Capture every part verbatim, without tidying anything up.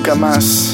Nunca más.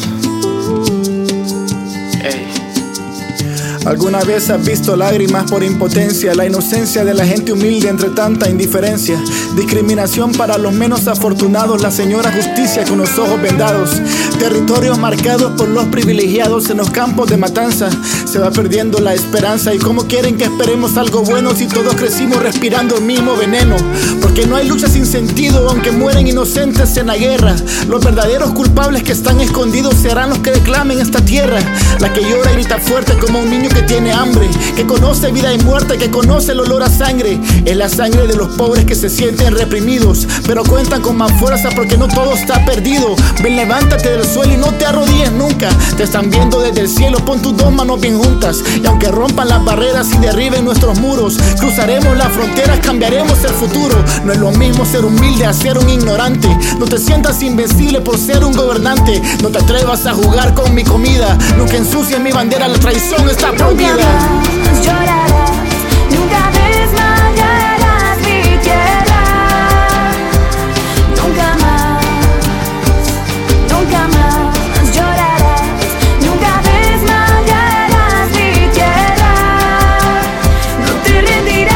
Ey. ¿Alguna vez has visto lágrimas por impotencia? La inocencia de la gente humilde entre tanta indiferencia. Discriminación para los menos afortunados. La señora justicia con los ojos vendados. Territorios marcados por los privilegiados. En los campos de matanza se va perdiendo la esperanza. ¿Y cómo quieren que esperemos algo bueno si todos crecimos respirando el mismo veneno? Porque no hay lucha sin sentido, aunque mueren inocentes en la guerra. Los verdaderos culpables que están escondidos serán los que reclamen esta tierra. La que llora y grita fuerte como un niño que tiene hambre, que conoce vida y muerte, que conoce el olor a sangre. Es la sangre de los pobres que se sienten reprimidos, pero cuentan con más fuerza porque no todo está perdido. Ven, levántate del suelo y no te arrodilles nunca. Te están viendo desde el cielo, pon tus dos manos bien juntas. Y aunque rompan las barreras y derriben nuestros muros, cruzaremos las fronteras, cambiaremos el futuro. No es lo mismo ser humilde a ser un ignorante. No te sientas invencible por ser un gobernante. No te atrevas a jugar con mi comida. Nunca ensucies mi bandera, la traición está prohibida. Nunca más llorarás, nunca vez más llorarás mi tierra. Nunca más, nunca más llorarás, nunca vez más llorarás mi tierra. No te rendirás.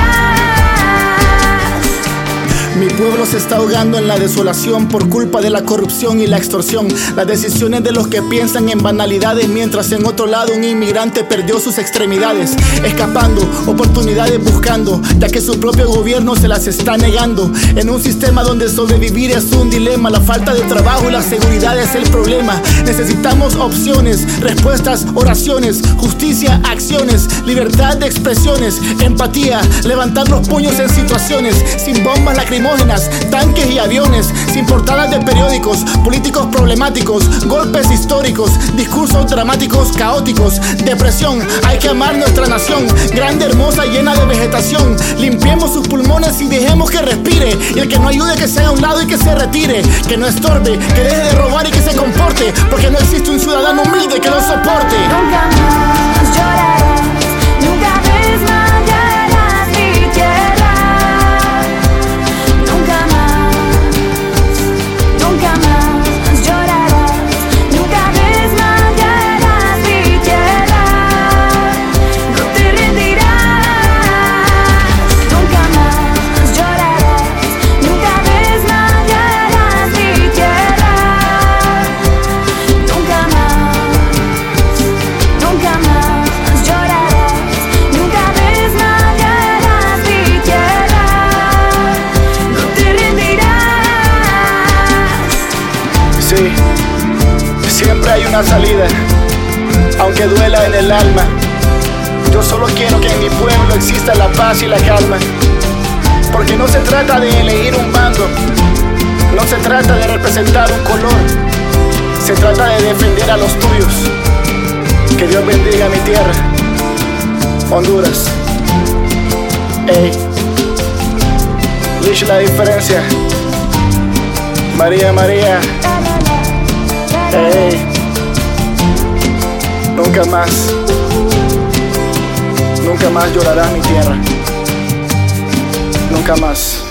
Mi pueblo se está ahogando en la desolación por culpa de la corrupción y la extorsión. Las decisiones de los que piensan en banalidades, mientras en otro lado un inmigrante perdió sus extremidades, escapando, oportunidades buscando, ya que su propio gobierno se las está negando. En un sistema donde sobrevivir es un dilema, la falta de trabajo y la seguridad es el problema. Necesitamos opciones, respuestas, oraciones, justicia, acciones, libertad de expresiones, empatía, levantar los puños en situaciones sin bombas lacrimógenas, tanques y aviones, sin portadas de periódicos, políticos problemáticos, golpes históricos, discursos dramáticos, caóticos, depresión. Hay que amar nuestra nación, grande, hermosa, llena de vegetación. Limpiemos sus pulmones y dejemos que respire. Y el que no ayude, que se haga a un lado y que se retire. Que no estorbe, que deje de robar y que se comporte, porque no existe un ciudadano humilde que lo soporte. Nunca más llorarás, nunca vez más llorarás mi tierra. Nunca más, nunca más llorarás, nunca vez más llorarás mi tierra. No te rendirás. Nunca más llorarás, nunca vez más llorarás mi tierra. Nunca más, nunca más llorarás, nunca vez más llorarás mi tierra. No te rendirás. Sí, siempre hay una salida, aunque duela en el alma. Yo solo quiero que en mi pueblo exista la paz y la calma, porque no se trata de elegir un bando, no se trata de representar un color, se trata de defender a los tuyos. Que Dios bendiga mi tierra, Honduras. Ey, Lish la diferencia, María, María. Ey, nunca más, nunca más llorará mi tierra, nunca más.